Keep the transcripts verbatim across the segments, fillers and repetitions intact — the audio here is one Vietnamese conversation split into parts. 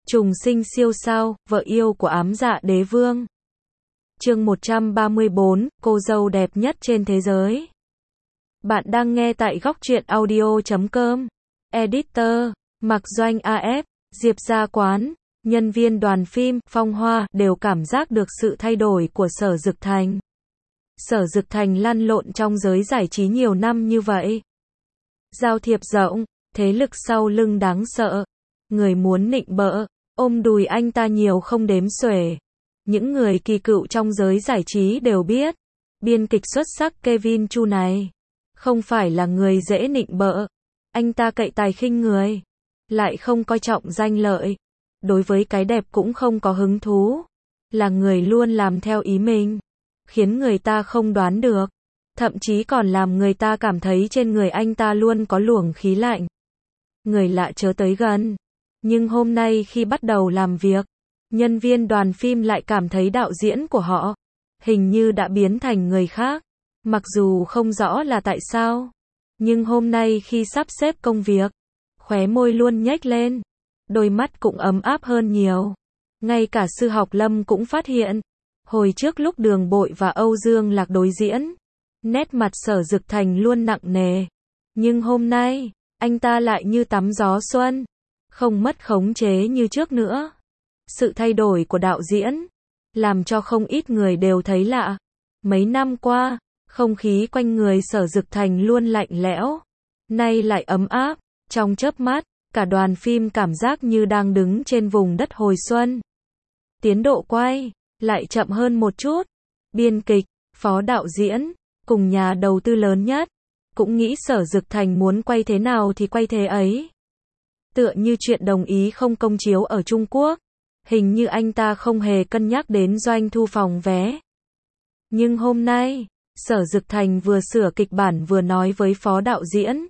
Trùng sinh siêu sao, vợ yêu của ám dạ đế vương. Chương một trăm ba mươi bốn, cô dâu đẹp nhất trên thế giới. Bạn đang nghe tại góc truyện audio chấm com. Editor, Mạc Doanh a ép, Diệp Gia Quán, nhân viên đoàn phim, Phong Hoa, đều cảm giác được sự thay đổi của Sở Dực Thành. Sở Dực Thành lăn lộn trong giới giải trí nhiều năm như vậy. Giao thiệp rộng, thế lực sau lưng đáng sợ. Người muốn nịnh bợ, ôm đùi anh ta nhiều không đếm xuể. Những người kỳ cựu trong giới giải trí đều biết, biên kịch xuất sắc Kevin Chu này không phải là người dễ nịnh bợ. Anh ta cậy tài khinh người, lại không coi trọng danh lợi, đối với cái đẹp cũng không có hứng thú, là người luôn làm theo ý mình, khiến người ta không đoán được, thậm chí còn làm người ta cảm thấy trên người anh ta luôn có luồng khí lạnh. Người lạ chớ tới gần. Nhưng hôm nay khi bắt đầu làm việc, nhân viên đoàn phim lại cảm thấy đạo diễn của họ hình như đã biến thành người khác. Mặc dù không rõ là tại sao, nhưng hôm nay khi sắp xếp công việc, khóe môi luôn nhếch lên, đôi mắt cũng ấm áp hơn nhiều. Ngay cả Sư Học Lâm cũng phát hiện, hồi trước lúc Đường Bội và Âu Dương Lạc đối diễn, nét mặt Sở Dực Thành luôn nặng nề, nhưng hôm nay, anh ta lại như tắm gió xuân, không mất khống chế như trước nữa. Sự thay đổi của đạo diễn làm cho không ít người đều thấy lạ. Mấy năm qua, không khí quanh người Sở Dực Thành luôn lạnh lẽo, nay lại ấm áp. Trong chớp mắt, cả đoàn phim cảm giác như đang đứng trên vùng đất hồi xuân. Tiến độ quay lại chậm hơn một chút. Biên kịch, phó đạo diễn cùng nhà đầu tư lớn nhất cũng nghĩ Sở Dực Thành muốn quay thế nào thì quay thế ấy. Tựa như chuyện đồng ý không công chiếu ở Trung Quốc, hình như anh ta không hề cân nhắc đến doanh thu phòng vé. Nhưng hôm nay, Sở Dực Thành vừa sửa kịch bản vừa nói với phó đạo diễn,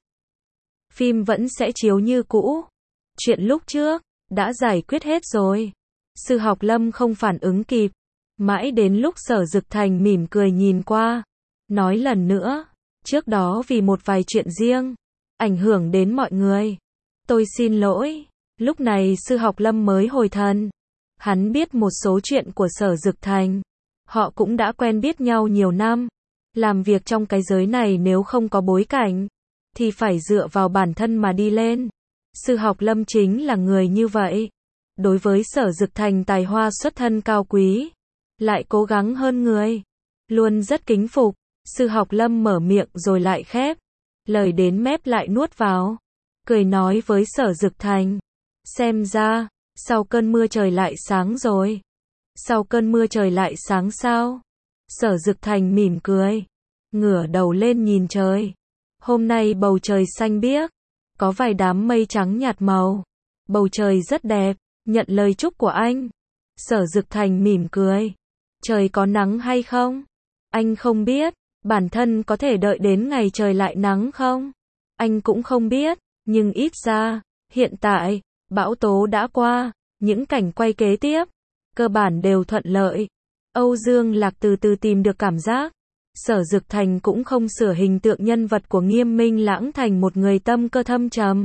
phim vẫn sẽ chiếu như cũ. Chuyện lúc trước đã giải quyết hết rồi. Sư Học Lâm không phản ứng kịp, mãi đến lúc Sở Dực Thành mỉm cười nhìn qua, nói lần nữa, trước đó vì một vài chuyện riêng ảnh hưởng đến mọi người, tôi xin lỗi. Lúc này Sư Học Lâm mới hồi thần. Hắn biết một số chuyện của Sở Dực Thành. Họ cũng đã quen biết nhau nhiều năm. Làm việc trong cái giới này nếu không có bối cảnh, thì phải dựa vào bản thân mà đi lên. Sư Học Lâm chính là người như vậy. Đối với Sở Dực Thành tài hoa xuất thân cao quý, lại cố gắng hơn người, luôn rất kính phục. Sư Học Lâm mở miệng rồi lại khép, lời đến mép lại nuốt vào, cười nói với Sở Dực Thành, xem ra, sau cơn mưa trời lại sáng rồi. Sau cơn mưa trời lại sáng sao? Sở Dực Thành mỉm cười, ngửa đầu lên nhìn trời. Hôm nay bầu trời xanh biếc, có vài đám mây trắng nhạt màu. Bầu trời rất đẹp, nhận lời chúc của anh. Sở Dực Thành mỉm cười. Trời có nắng hay không? Anh không biết. Bản thân có thể đợi đến ngày trời lại nắng không? Anh cũng không biết. Nhưng ít ra, hiện tại, bão tố đã qua, những cảnh quay kế tiếp, cơ bản đều thuận lợi. Âu Dương Lạc từ từ tìm được cảm giác. Sở Dực Thành cũng không sửa hình tượng nhân vật của Nghiêm Minh Lãng thành một người tâm cơ thâm trầm,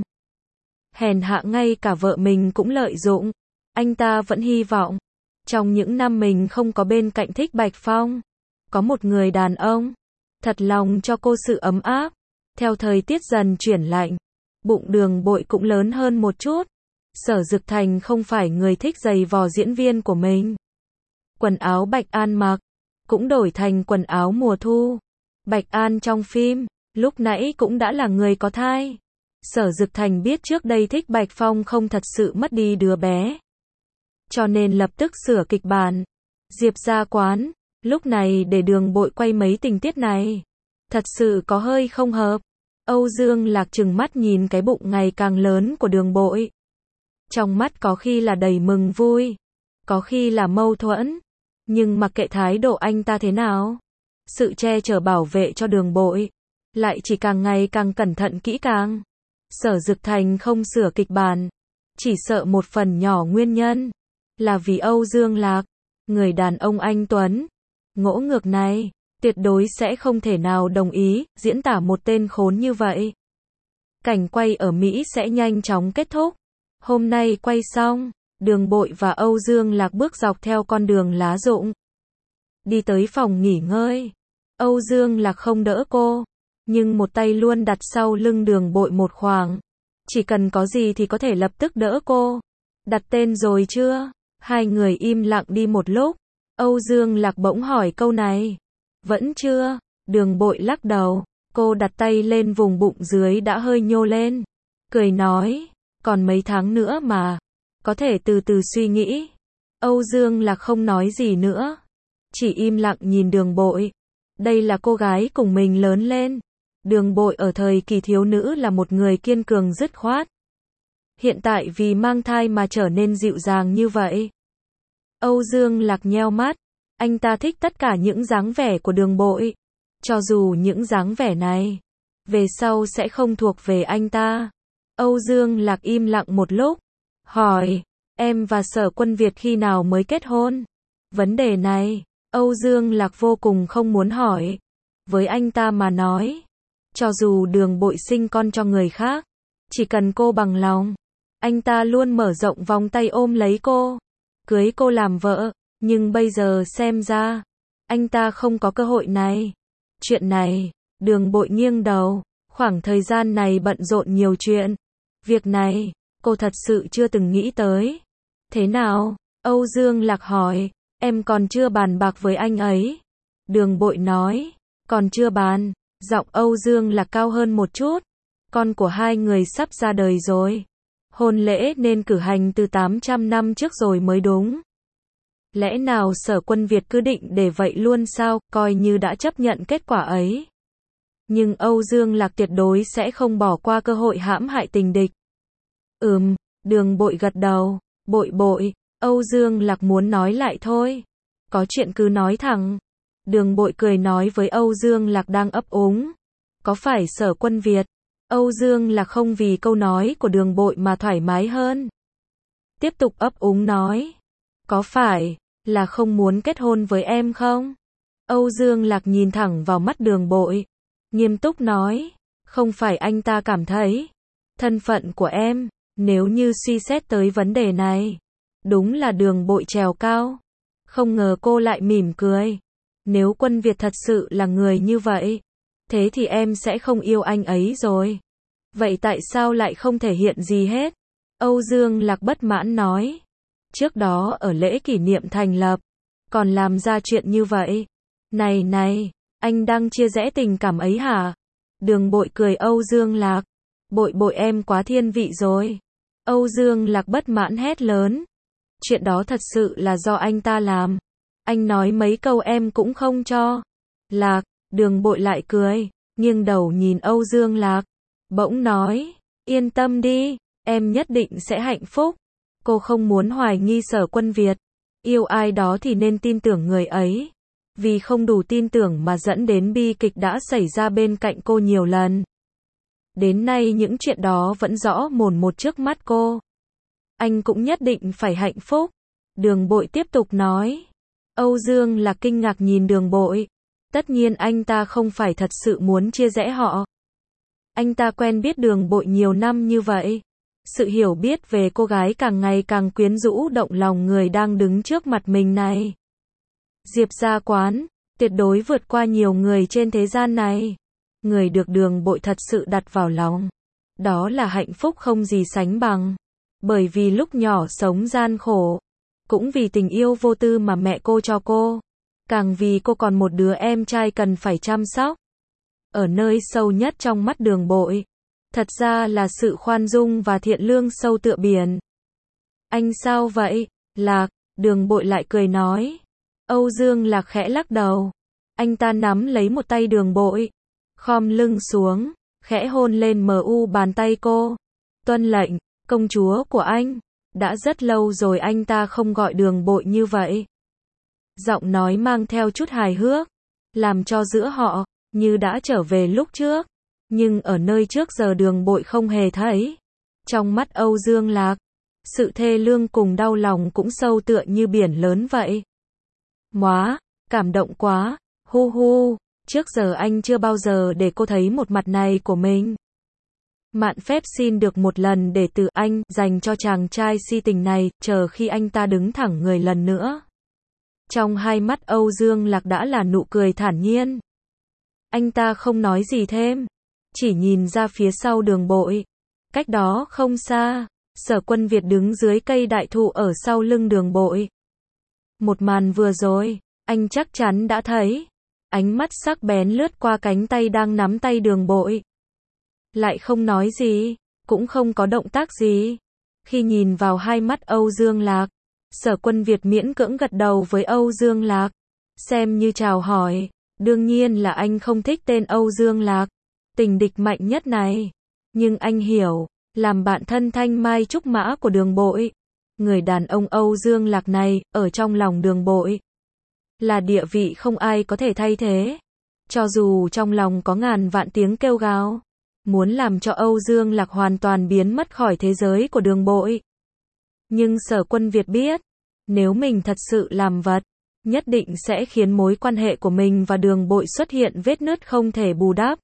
hèn hạ, ngay cả vợ mình cũng lợi dụng. Anh ta vẫn hy vọng, trong những năm mình không có bên cạnh Thích Bạch Phong, có một người đàn ông thật lòng cho cô sự ấm áp. Theo thời tiết dần chuyển lạnh, bụng Đường Bội cũng lớn hơn một chút. Sở Dực Thành không phải người thích giày vò diễn viên của mình. Quần áo Bạch An mặc cũng đổi thành quần áo mùa thu. Bạch An trong phim lúc nãy cũng đã là người có thai. Sở Dực Thành biết trước đây Thích Bạch Phong không thật sự mất đi đứa bé, cho nên lập tức sửa kịch bản. Diệp Gia Quán lúc này để Đường Bội quay mấy tình tiết này, thật sự có hơi không hợp. Âu Dương Lạc trừng mắt nhìn cái bụng ngày càng lớn của Đường Bội. Trong mắt có khi là đầy mừng vui, có khi là mâu thuẫn. Nhưng mặc kệ thái độ anh ta thế nào, sự che chở bảo vệ cho Đường Bội lại chỉ càng ngày càng cẩn thận kỹ càng. Sở Dực Thành không sửa kịch bản, chỉ sợ một phần nhỏ nguyên nhân là vì Âu Dương Lạc, người đàn ông anh tuấn, ngỗ ngược này, tuyệt đối sẽ không thể nào đồng ý diễn tả một tên khốn như vậy. Cảnh quay ở Mỹ sẽ nhanh chóng kết thúc. Hôm nay quay xong, Đường Bội và Âu Dương Lạc bước dọc theo con đường lá rụng. Đi tới phòng nghỉ ngơi. Âu Dương Lạc không đỡ cô, nhưng một tay luôn đặt sau lưng Đường Bội một khoảng. Chỉ cần có gì thì có thể lập tức đỡ cô. Đặt tên rồi chưa? Hai người im lặng đi một lúc. Âu Dương Lạc bỗng hỏi câu này. Vẫn chưa. Đường Bội lắc đầu. Cô đặt tay lên vùng bụng dưới đã hơi nhô lên. Cười nói. Còn mấy tháng nữa mà. Có thể từ từ suy nghĩ. Âu Dương Lạc không nói gì nữa. Chỉ im lặng nhìn Đường Bội. Đây là cô gái cùng mình lớn lên. Đường Bội ở thời kỳ thiếu nữ là một người kiên cường dứt khoát. Hiện tại vì mang thai mà trở nên dịu dàng như vậy. Âu Dương Lạc nheo mắt. Anh ta thích tất cả những dáng vẻ của Đường Bội. Cho dù những dáng vẻ này về sau sẽ không thuộc về anh ta. Âu Dương Lạc im lặng một lúc. Hỏi. Em và Sở Quân Việt khi nào mới kết hôn? Vấn đề này, Âu Dương Lạc vô cùng không muốn hỏi. Với anh ta mà nói, cho dù Đường Bội sinh con cho người khác, chỉ cần cô bằng lòng, anh ta luôn mở rộng vòng tay ôm lấy cô, cưới cô làm vợ. Nhưng bây giờ xem ra, anh ta không có cơ hội này. Chuyện này, Đường Bội nghiêng đầu. Khoảng thời gian này bận rộn nhiều chuyện. Việc này, cô thật sự chưa từng nghĩ tới. Thế nào? Âu Dương Lạc hỏi. Em còn chưa bàn bạc với anh ấy. Đường Bội nói. Còn chưa bàn. Giọng Âu Dương Lạc cao hơn một chút. Con của hai người sắp ra đời rồi. Hôn lễ nên cử hành từ tám trăm năm trước rồi mới đúng. Lẽ nào Sở Quân Việt cứ định để vậy luôn sao, coi như đã chấp nhận kết quả ấy. Nhưng Âu Dương Lạc tuyệt đối sẽ không bỏ qua cơ hội hãm hại tình địch. Ừm, Đường Bội gật đầu. Bội bội, Âu Dương Lạc muốn nói lại thôi. Có chuyện cứ nói thẳng. Đường Bội cười nói với Âu Dương Lạc đang ấp úng. Có phải Sở Quân Việt? Âu Dương Lạc không vì câu nói của Đường Bội mà thoải mái hơn. Tiếp tục ấp úng nói. Có phải là không muốn kết hôn với em không? Âu Dương Lạc nhìn thẳng vào mắt Đường Bội. Nghiêm túc nói. Không phải anh ta cảm thấy. Thân phận của em, nếu như suy xét tới vấn đề này. Đúng là Đường Bội trèo cao. Không ngờ cô lại mỉm cười. Nếu Quân Việt thật sự là người như vậy, thế thì em sẽ không yêu anh ấy rồi. Vậy tại sao lại không thể hiện gì hết? Âu Dương Lạc bất mãn nói. Trước đó ở lễ kỷ niệm thành lập, còn làm ra chuyện như vậy. Này này, anh đang chia rẽ tình cảm ấy hả? Đường Bội cười Âu Dương Lạc. Bội bội em quá thiên vị rồi. Âu Dương Lạc bất mãn hét lớn. Chuyện đó thật sự là do anh ta làm. Anh nói mấy câu em cũng không cho. Lạc, Đường Bội lại cười, nghiêng đầu nhìn Âu Dương Lạc. Bỗng nói, yên tâm đi, em nhất định sẽ hạnh phúc. Cô không muốn hoài nghi Sở Quân Việt. Yêu ai đó thì nên tin tưởng người ấy. Vì không đủ tin tưởng mà dẫn đến bi kịch đã xảy ra bên cạnh cô nhiều lần. Đến nay những chuyện đó vẫn rõ mồn một trước mắt cô. Anh cũng nhất định phải hạnh phúc. Đường Bội tiếp tục nói. Âu Dương là kinh ngạc nhìn Đường Bội. Tất nhiên anh ta không phải thật sự muốn chia rẽ họ. Anh ta quen biết Đường Bội nhiều năm như vậy. Sự hiểu biết về cô gái càng ngày càng quyến rũ động lòng người đang đứng trước mặt mình này. Diệp Gia Quán, tuyệt đối vượt qua nhiều người trên thế gian này. Người được Đường Bội thật sự đặt vào lòng. Đó là hạnh phúc không gì sánh bằng. Bởi vì lúc nhỏ sống gian khổ. Cũng vì tình yêu vô tư mà mẹ cô cho cô. Càng vì cô còn một đứa em trai cần phải chăm sóc. Ở nơi sâu nhất trong mắt Đường Bội, thật ra là sự khoan dung và thiện lương sâu tựa biển. Anh sao vậy? Lạc, Đường Bội lại cười nói. Âu Dương Lạc khẽ lắc đầu. Anh ta nắm lấy một tay Đường Bội, khom lưng xuống, khẽ hôn lên mờ u bàn tay cô. Tuân lệnh, công chúa của anh. Đã rất lâu rồi anh ta không gọi Đường Bội như vậy. Giọng nói mang theo chút hài hước, làm cho giữa họ như đã trở về lúc trước. Nhưng ở nơi trước giờ Đường Bội không hề thấy. Trong mắt Âu Dương Lạc, sự thê lương cùng đau lòng cũng sâu tựa như biển lớn vậy. Móa, cảm động quá, hu hu, trước giờ anh chưa bao giờ để cô thấy một mặt này của mình. Mạn phép xin được một lần để từ anh dành cho chàng trai si tình này, chờ khi anh ta đứng thẳng người lần nữa. Trong hai mắt Âu Dương Lạc đã là nụ cười thản nhiên. Anh ta không nói gì thêm, chỉ nhìn ra phía sau Đường Bội. Cách đó không xa, Sở Quân Việt đứng dưới cây đại thụ ở sau lưng Đường Bội. Một màn vừa rồi, anh chắc chắn đã thấy. Ánh mắt sắc bén lướt qua cánh tay đang nắm tay Đường Bội. Lại không nói gì, cũng không có động tác gì. Khi nhìn vào hai mắt Âu Dương Lạc, Sở Quân Việt miễn cưỡng gật đầu với Âu Dương Lạc, xem như chào hỏi. Đương nhiên là anh không thích tên Âu Dương Lạc, tình địch mạnh nhất này. Nhưng anh hiểu, làm bạn thân thanh mai trúc mã của Đường Bội, người đàn ông Âu Dương Lạc này, ở trong lòng Đường Bội, là địa vị không ai có thể thay thế. Cho dù trong lòng có ngàn vạn tiếng kêu gào, muốn làm cho Âu Dương Lạc hoàn toàn biến mất khỏi thế giới của Đường Bội. Nhưng Sở Quân Việt biết, nếu mình thật sự làm vật, nhất định sẽ khiến mối quan hệ của mình và Đường Bội xuất hiện vết nứt không thể bù đắp.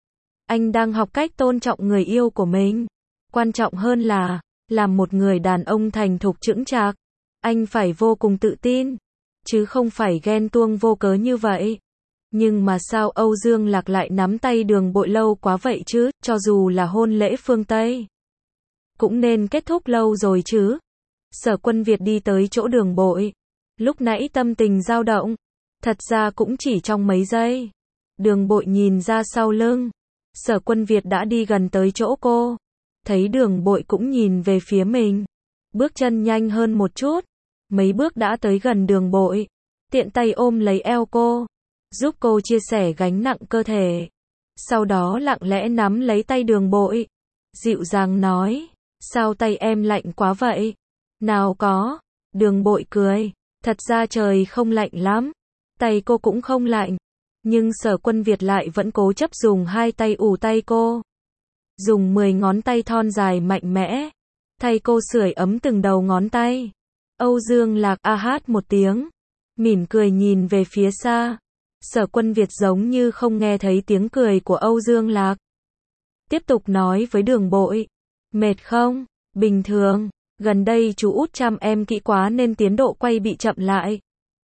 Anh đang học cách tôn trọng người yêu của mình. Quan trọng hơn là, làm một người đàn ông thành thục chững chạc, anh phải vô cùng tự tin, chứ không phải ghen tuông vô cớ như vậy. Nhưng mà sao Âu Dương Lạc lại nắm tay Đường Bội lâu quá vậy chứ, cho dù là hôn lễ phương Tây, cũng nên kết thúc lâu rồi chứ. Sở Quân Việt đi tới chỗ Đường Bội. Lúc nãy tâm tình dao động, thật ra cũng chỉ trong mấy giây. Đường Bội nhìn ra sau lưng, Sở Quân Việt đã đi gần tới chỗ cô. Thấy Đường Bội cũng nhìn về phía mình, bước chân nhanh hơn một chút, mấy bước đã tới gần Đường Bội, tiện tay ôm lấy eo cô, giúp cô chia sẻ gánh nặng cơ thể. Sau đó lặng lẽ nắm lấy tay Đường Bội, dịu dàng nói, sao tay em lạnh quá vậy? Nào có, Đường Bội cười, thật ra trời không lạnh lắm, tay cô cũng không lạnh, nhưng Sở Quân Việt lại vẫn cố chấp dùng hai tay ù tay cô. Dùng mười ngón tay thon dài mạnh mẽ, thay cô sưởi ấm từng đầu ngón tay. Âu Dương Lạc a hát một tiếng, mỉm cười nhìn về phía xa. Sở Quân Việt giống như không nghe thấy tiếng cười của Âu Dương Lạc. Tiếp tục nói với Đường Bội, mệt không? Bình thường, gần đây chú út chăm em kỹ quá nên tiến độ quay bị chậm lại.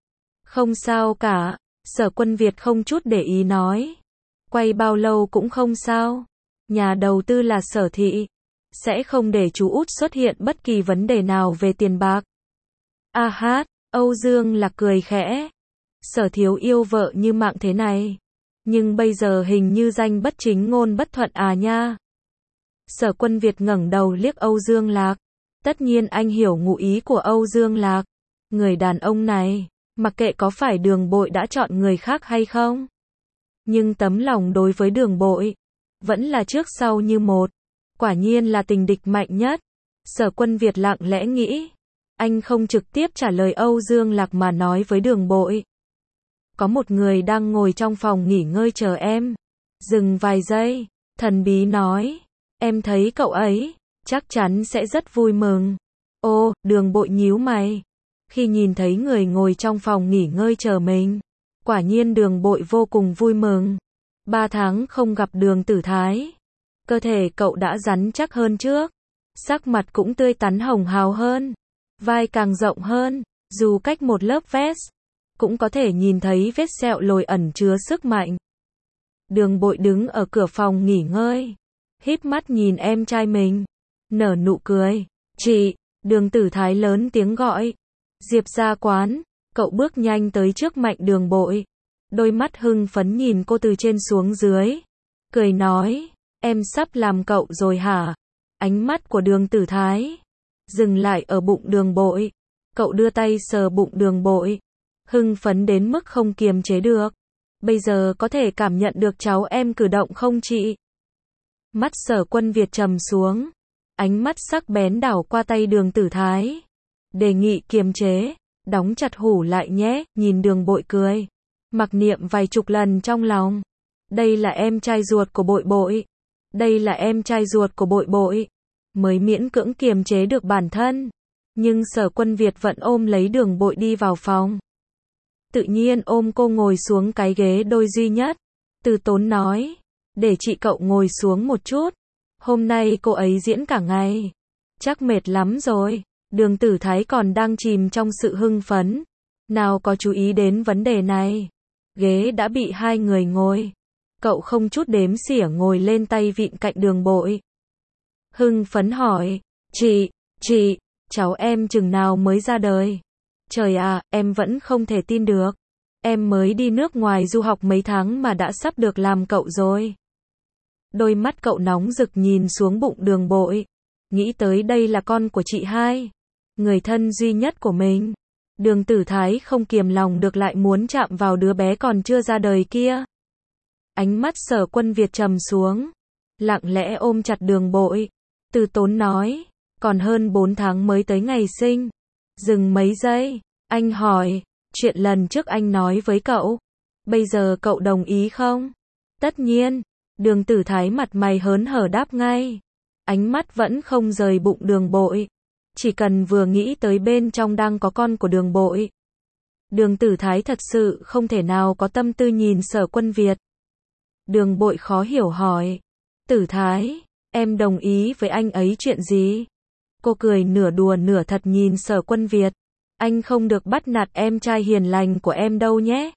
Không sao cả, Sở Quân Việt không chút để ý nói. Quay bao lâu cũng không sao. Nhà đầu tư là Sở Thị, sẽ không để chú út xuất hiện bất kỳ vấn đề nào về tiền bạc. A hát, Âu Dương Lạc cười khẽ. Sở thiếu yêu vợ như mạng thế này, nhưng bây giờ hình như danh bất chính ngôn bất thuận à nha. Sở Quân Việt ngẩng đầu liếc Âu Dương Lạc. Tất nhiên anh hiểu ngụ ý của Âu Dương Lạc. Người đàn ông này, mặc kệ có phải Đường Bội đã chọn người khác hay không, nhưng tấm lòng đối với Đường Bội vẫn là trước sau như một. Quả nhiên là tình địch mạnh nhất. Sở Quân Việt lặng lẽ nghĩ. Anh không trực tiếp trả lời Âu Dương Lạc mà nói với Đường Bội. Có một người đang ngồi trong phòng nghỉ ngơi chờ em. Dừng vài giây, thần bí nói. Em thấy cậu ấy, chắc chắn sẽ rất vui mừng. Ô, Đường Bội nhíu mày. Khi nhìn thấy người ngồi trong phòng nghỉ ngơi chờ mình, quả nhiên Đường Bội vô cùng vui mừng. Ba tháng không gặp Đường Tử Thái, cơ thể cậu đã rắn chắc hơn trước, sắc mặt cũng tươi tắn hồng hào hơn, vai càng rộng hơn, dù cách một lớp vest, cũng có thể nhìn thấy vết sẹo lồi ẩn chứa sức mạnh. Đường Bội đứng ở cửa phòng nghỉ ngơi, híp mắt nhìn em trai mình, nở nụ cười. Chị, Đường Tử Thái lớn tiếng gọi. Diệp Gia Quán, cậu bước nhanh tới trước Mạnh Đường Bội. Đôi mắt hưng phấn nhìn cô từ trên xuống dưới. Cười nói, em sắp làm cậu rồi hả? Ánh mắt của Đường Tử Thái dừng lại ở bụng Đường Bội. Cậu đưa tay sờ bụng Đường Bội, hưng phấn đến mức không kiềm chế được. Bây giờ có thể cảm nhận được cháu em cử động không chị? Mắt Sở Quân Việt trầm xuống, ánh mắt sắc bén đảo qua tay Đường Tử Thái. Đề nghị kiềm chế, đóng chặt hủ lại nhé, nhìn Đường Bội cười. Mặc niệm vài chục lần trong lòng. Đây là em trai ruột của Bội Bội. Đây là em trai ruột của Bội Bội. Mới miễn cưỡng kiềm chế được bản thân. Nhưng Sở Quân Việt vẫn ôm lấy Đường Bội đi vào phòng. Tự nhiên ôm cô ngồi xuống cái ghế đôi duy nhất. Từ tốn nói, để chị cậu ngồi xuống một chút. Hôm nay cô ấy diễn cả ngày. Chắc mệt lắm rồi. Đường Tử Thái còn đang chìm trong sự hưng phấn. Nào có chú ý đến vấn đề này. Ghế đã bị hai người ngồi. Cậu không chút đếm xỉa ngồi lên tay vịn cạnh Đường Bội. Hưng phấn hỏi. Chị, chị, cháu em chừng nào mới ra đời? Trời à, em vẫn không thể tin được. Em mới đi nước ngoài du học mấy tháng mà đã sắp được làm cậu rồi. Đôi mắt cậu nóng rực nhìn xuống bụng Đường Bội. Nghĩ tới đây là con của chị hai. Người thân duy nhất của mình. Đường Tử Thái không kiềm lòng được lại muốn chạm vào đứa bé còn chưa ra đời kia. Ánh mắt Sở Quân Việt trầm xuống. Lặng lẽ ôm chặt Đường Bội. Từ tốn nói. Còn hơn bốn tháng mới tới ngày sinh. Dừng mấy giây. Anh hỏi. Chuyện lần trước anh nói với cậu. Bây giờ cậu đồng ý không? Tất nhiên. Đường Tử Thái mặt mày hớn hở đáp ngay. Ánh mắt vẫn không rời bụng Đường Bội. Chỉ cần vừa nghĩ tới bên trong đang có con của Đường Bội. Đường Tử Thái thật sự không thể nào có tâm tư nhìn Sở Quân Việt. Đường Bội khó hiểu hỏi. Tử Thái, em đồng ý với anh ấy chuyện gì? Cô cười nửa đùa nửa thật nhìn Sở Quân Việt. Anh không được bắt nạt em trai hiền lành của em đâu nhé.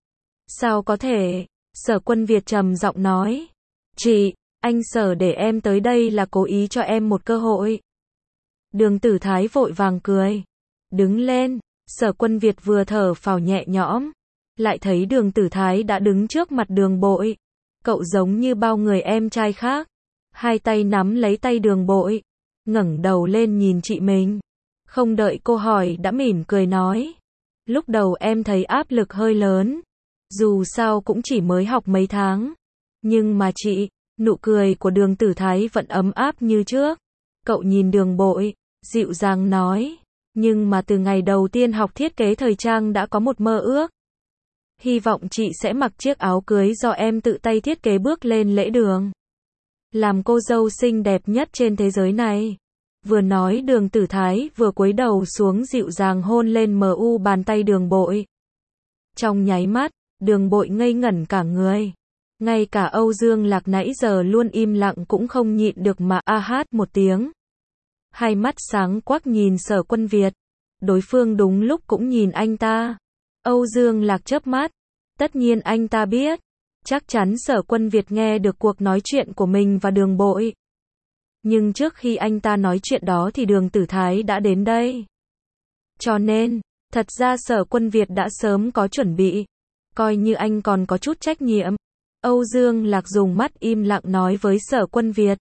Sao có thể? Sở Quân Việt trầm giọng nói. Chị, anh Sở để em tới đây là cố ý cho em một cơ hội. Đường Tử Thái vội vàng cười. Đứng lên. Sở Quân Việt vừa thở phào nhẹ nhõm. Lại thấy Đường Tử Thái đã đứng trước mặt Đường Bội. Cậu giống như bao người em trai khác. Hai tay nắm lấy tay Đường Bội. Ngẩng đầu lên nhìn chị mình. Không đợi cô hỏi đã mỉm cười nói. Lúc đầu em thấy áp lực hơi lớn. Dù sao cũng chỉ mới học mấy tháng. Nhưng mà chị, nụ cười của Đường Tử Thái vẫn ấm áp như trước. Cậu nhìn Đường Bội, dịu dàng nói. Nhưng mà từ ngày đầu tiên học thiết kế thời trang đã có một mơ ước. Hy vọng chị sẽ mặc chiếc áo cưới do em tự tay thiết kế bước lên lễ đường. Làm cô dâu xinh đẹp nhất trên thế giới này. Vừa nói Đường Tử Thái vừa cúi đầu xuống dịu dàng hôn lên mờ u bàn tay Đường Bội. Trong nháy mắt, Đường Bội ngây ngẩn cả người. Ngay cả Âu Dương Lạc nãy giờ luôn im lặng cũng không nhịn được mà a hát một tiếng. Hai mắt sáng quắc nhìn Sở Quân Việt. Đối phương đúng lúc cũng nhìn anh ta. Âu Dương Lạc chớp mắt. Tất nhiên anh ta biết. Chắc chắn Sở Quân Việt nghe được cuộc nói chuyện của mình và Đường Bội. Nhưng trước khi anh ta nói chuyện đó thì Đường Tử Thái đã đến đây. Cho nên, thật ra Sở Quân Việt đã sớm có chuẩn bị. Coi như anh còn có chút trách nhiệm. Âu Dương Lạc dùng mắt im lặng nói với Sở Quân Việt.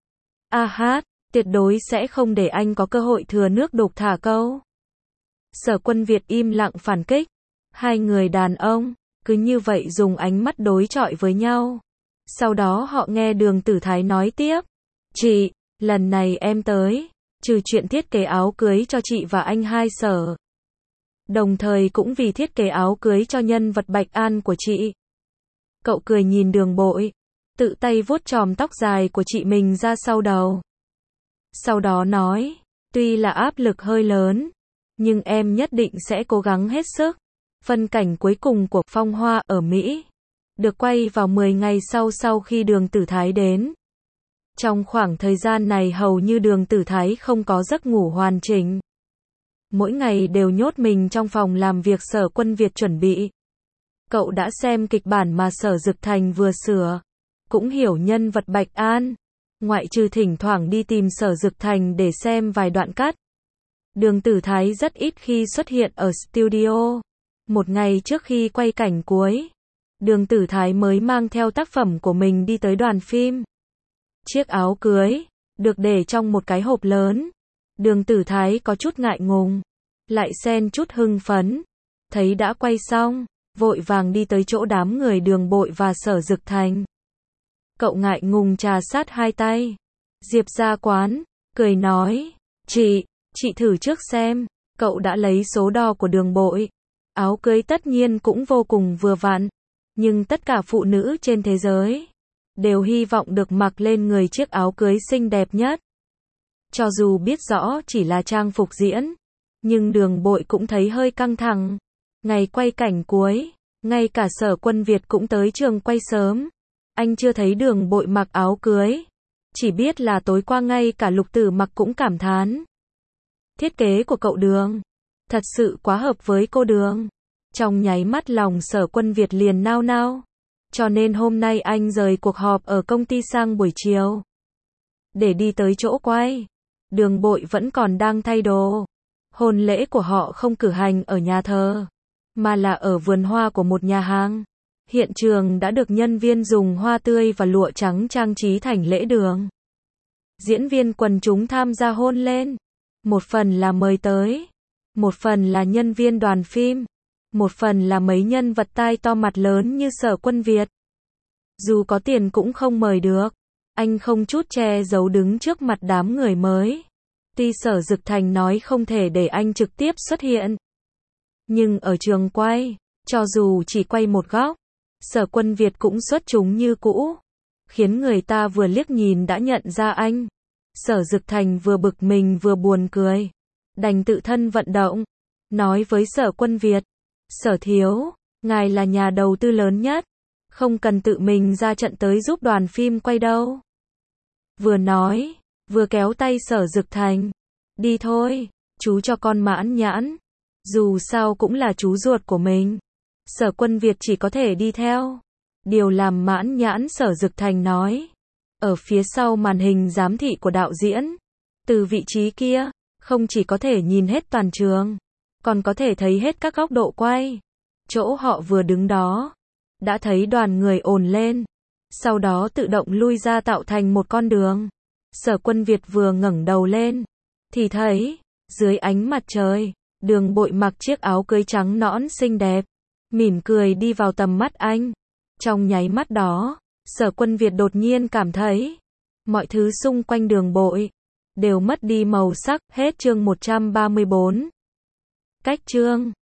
A hát, tuyệt đối sẽ không để anh có cơ hội thừa nước đục thả câu. Sở Quân Việt im lặng phản kích. Hai người đàn ông, cứ như vậy dùng ánh mắt đối chọi với nhau. Sau đó họ nghe Đường Tử Thái nói tiếp. Chị, lần này em tới, trừ chuyện thiết kế áo cưới cho chị và anh hai Sở. Đồng thời cũng vì thiết kế áo cưới cho nhân vật Bạch An của chị. Cậu cười nhìn Đường Bội, tự tay vuốt chòm tóc dài của chị mình ra sau đầu. Sau đó nói, tuy là áp lực hơi lớn, nhưng em nhất định sẽ cố gắng hết sức. Phân cảnh cuối cùng của Phong Hoa ở Mỹ được quay vào mười ngày sau sau khi Đường Tử Thái đến. Trong khoảng thời gian này hầu như Đường Tử Thái không có giấc ngủ hoàn chỉnh. Mỗi ngày đều nhốt mình trong phòng làm việc Sở Quân Việt chuẩn bị. Cậu đã xem kịch bản mà Sở Dực Thành vừa sửa, cũng hiểu nhân vật Bạch An, ngoại trừ thỉnh thoảng đi tìm Sở Dực Thành để xem vài đoạn cắt. Đường Tử Thái rất ít khi xuất hiện ở studio. Một ngày trước khi quay cảnh cuối, Đường Tử Thái mới mang theo tác phẩm của mình đi tới đoàn phim. Chiếc áo cưới được để trong một cái hộp lớn. Đường Tử Thái có chút ngại ngùng, lại xen chút hưng phấn. Thấy đã quay xong, vội vàng đi tới chỗ đám người Đường Bội và Sở Dực Thành. Cậu ngại ngùng trà sát hai tay. Diệp ra quán, cười nói, chị, chị thử trước xem. Cậu đã lấy số đo của Đường Bội. Áo cưới tất nhiên cũng vô cùng vừa vặn. Nhưng tất cả phụ nữ trên thế giới đều hy vọng được mặc lên người chiếc áo cưới xinh đẹp nhất. Cho dù biết rõ chỉ là trang phục diễn, nhưng Đường Bội cũng thấy hơi căng thẳng. Ngày quay cảnh cuối, ngay cả Sở Quân Việt cũng tới trường quay sớm. Anh chưa thấy Đường Bội mặc áo cưới. Chỉ biết là tối qua ngay cả Lục Tử Mặc cũng cảm thán. Thiết kế của cậu Đường, thật sự quá hợp với cô Đường. Trong nháy mắt lòng Sở Quân Việt liền nao nao. Cho nên hôm nay anh rời cuộc họp ở công ty sang buổi chiều. Để đi tới chỗ quay. Đường Bội vẫn còn đang thay đồ. Hôn lễ của họ không cử hành ở nhà thờ, mà là ở vườn hoa của một nhà hàng. Hiện trường đã được nhân viên dùng hoa tươi và lụa trắng trang trí thành lễ đường. Diễn viên quần chúng tham gia hôn lên. Một phần là mời tới, một phần là nhân viên đoàn phim, một phần là mấy nhân vật tai to mặt lớn như Sở Quân Việt. Dù có tiền cũng không mời được. Anh không chút che giấu đứng trước mặt đám người mới. Tuy Sở Dực Thành nói không thể để anh trực tiếp xuất hiện, nhưng ở trường quay, cho dù chỉ quay một góc, Sở Quân Việt cũng xuất chúng như cũ, khiến người ta vừa liếc nhìn đã nhận ra anh. Sở Dực Thành vừa bực mình vừa buồn cười, đành tự thân vận động, nói với Sở Quân Việt, Sở thiếu, ngài là nhà đầu tư lớn nhất, không cần tự mình ra trận tới giúp đoàn phim quay đâu. Vừa nói, vừa kéo tay Sở Dực Thành, đi thôi, chú cho con mãn nhãn, dù sao cũng là chú ruột của mình. Sở Quân Việt chỉ có thể đi theo. Điều làm mãn nhãn Sở Dực Thành nói. Ở phía sau màn hình giám thị của đạo diễn, từ vị trí kia, không chỉ có thể nhìn hết toàn trường, còn có thể thấy hết các góc độ quay. Chỗ họ vừa đứng đó, đã thấy đoàn người ồn lên, sau đó tự động lui ra tạo thành một con đường. Sở Quân Việt vừa ngẩng đầu lên, thì thấy, dưới ánh mặt trời, Đường Bội mặc chiếc áo cưới trắng nõn xinh đẹp, mỉm cười đi vào tầm mắt anh. Trong nháy mắt đó, Sở Quân Việt đột nhiên cảm thấy, mọi thứ xung quanh Đường Bội đều mất đi màu sắc. Hết chương một trăm ba mươi bốn. Cách chương